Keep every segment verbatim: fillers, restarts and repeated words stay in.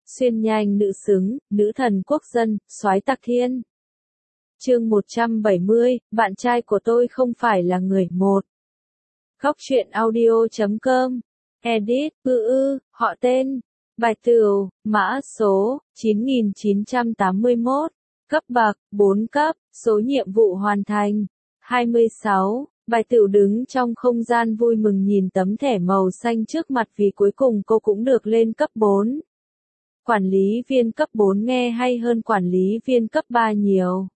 Xuyên nhanh nữ xứng, nữ thần quốc dân, soái tạc thiên. Chương một trăm bảy mươi, bạn trai của tôi không phải là người một. Góc truyện audio chấm com. Edit, ư ư, họ tên. Bài tửu, mã số, chín nghìn chín trăm tám mươi mốt. Cấp bậc, bốn cấp, số nhiệm vụ hoàn thành, hai mươi sáu. Bài tửu đứng trong không gian vui mừng nhìn tấm thẻ màu xanh trước mặt vì cuối cùng cô cũng được lên cấp bốn. Quản lý viên cấp bốn nghe hay hơn quản lý viên cấp ba nhiều.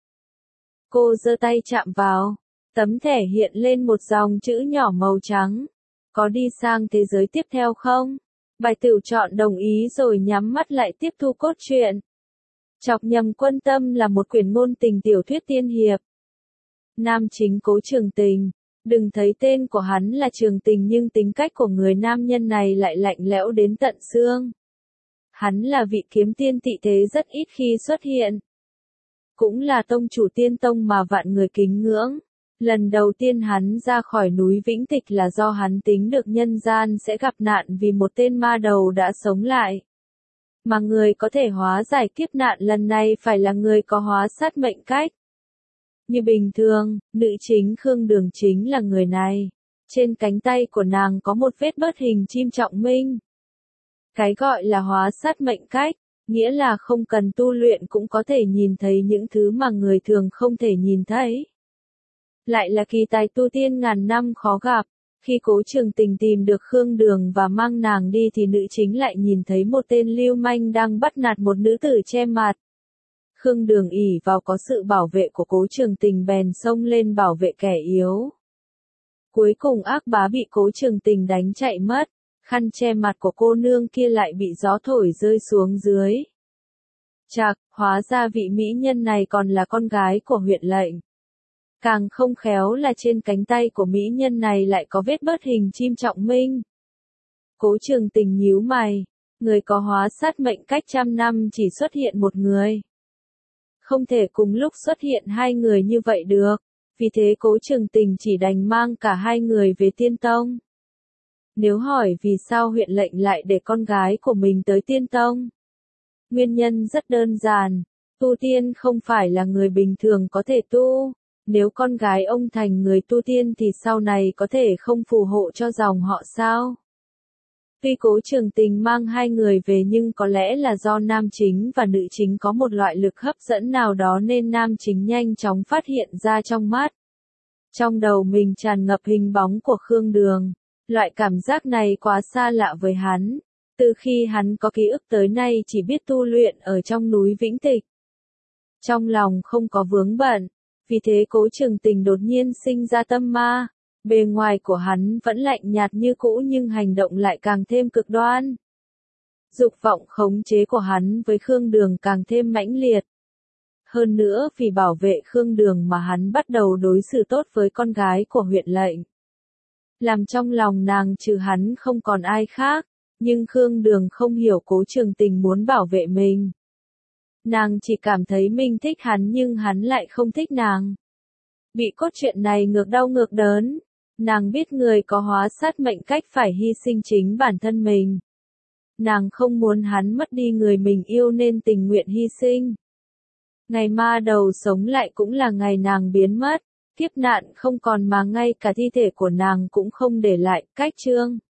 Cô giơ tay chạm vào. Tấm thẻ hiện lên một dòng chữ nhỏ màu trắng. Có đi sang thế giới tiếp theo không? Bài tửu chọn đồng ý rồi nhắm mắt lại tiếp thu cốt truyện. Chọc nhầm quân tâm là một quyển ngôn tình tiểu thuyết tiên hiệp. Nam chính Cố Trường Tình. Đừng thấy tên của hắn là Trường Tình nhưng tính cách của người nam nhân này lại lạnh lẽo đến tận xương. Hắn là vị kiếm tiên tị thế rất ít khi xuất hiện. Cũng là tông chủ tiên tông mà vạn người kính ngưỡng. Lần đầu tiên hắn ra khỏi núi Vĩnh Tịch là do hắn tính được nhân gian sẽ gặp nạn vì một tên ma đầu đã sống lại. Mà người có thể hóa giải kiếp nạn lần này phải là người có hóa sát mệnh cách. Như bình thường, nữ chính Khương Đường chính là người này. Trên cánh tay của nàng có một vết bớt hình chim trọng minh. Cái gọi là hóa sát mệnh cách, nghĩa là không cần tu luyện cũng có thể nhìn thấy những thứ mà người thường không thể nhìn thấy. Lại là kỳ tài tu tiên ngàn năm khó gặp, khi Cố Trường Tình tìm được Khương Đường và mang nàng đi thì nữ chính lại nhìn thấy một tên lưu manh đang bắt nạt một nữ tử che mặt. Khương Đường ỷ vào có sự bảo vệ của Cố Trường Tình bèn xông lên bảo vệ kẻ yếu. Cuối cùng ác bá bị Cố Trường Tình đánh chạy mất. Khăn che mặt của cô nương kia lại bị gió thổi rơi xuống dưới. Chạc, hóa ra vị mỹ nhân này còn là con gái của huyện lệnh. Càng không khéo là trên cánh tay của mỹ nhân này lại có vết bớt hình chim trọng minh. Cố Trường Tình nhíu mày, người có hóa sát mệnh cách trăm năm chỉ xuất hiện một người. Không thể cùng lúc xuất hiện hai người như vậy được, vì thế Cố Trường Tình chỉ đành mang cả hai người về tiên tông. Nếu hỏi vì sao huyện lệnh lại để con gái của mình tới tiên tông? Nguyên nhân rất đơn giản, tu tiên không phải là người bình thường có thể tu. Nếu con gái ông thành người tu tiên thì sau này có thể không phù hộ cho dòng họ sao? Tuy Cố Trường Tình mang hai người về nhưng có lẽ là do nam chính và nữ chính có một loại lực hấp dẫn nào đó nên nam chính nhanh chóng phát hiện ra trong mắt. Trong đầu mình tràn ngập hình bóng của Khương Đường. Loại cảm giác này quá xa lạ với hắn. Từ khi hắn có ký ức tới nay chỉ biết tu luyện ở trong núi Vĩnh Tịch. Trong lòng không có vướng bận. Vì thế Cố Trường Tình đột nhiên sinh ra tâm ma. Bề ngoài của hắn vẫn lạnh nhạt như cũ nhưng hành động lại càng thêm cực đoan. Dục vọng khống chế của hắn với Khương Đường càng thêm mãnh liệt. Hơn nữa vì bảo vệ Khương Đường mà hắn bắt đầu đối xử tốt với con gái của huyện lệnh. Làm trong lòng nàng trừ hắn không còn ai khác, nhưng Khương Đường không hiểu Cố Trường Tình muốn bảo vệ mình. Nàng chỉ cảm thấy mình thích hắn nhưng hắn lại không thích nàng. Bị cốt truyện này ngược đau ngược đớn, nàng biết người có hóa sát mệnh cách phải hy sinh chính bản thân mình. Nàng không muốn hắn mất đi người mình yêu nên tình nguyện hy sinh. Ngày ma đầu sống lại cũng là ngày nàng biến mất. Kiếp nạn không còn mà ngay cả thi thể của nàng cũng không để lại. Cách chương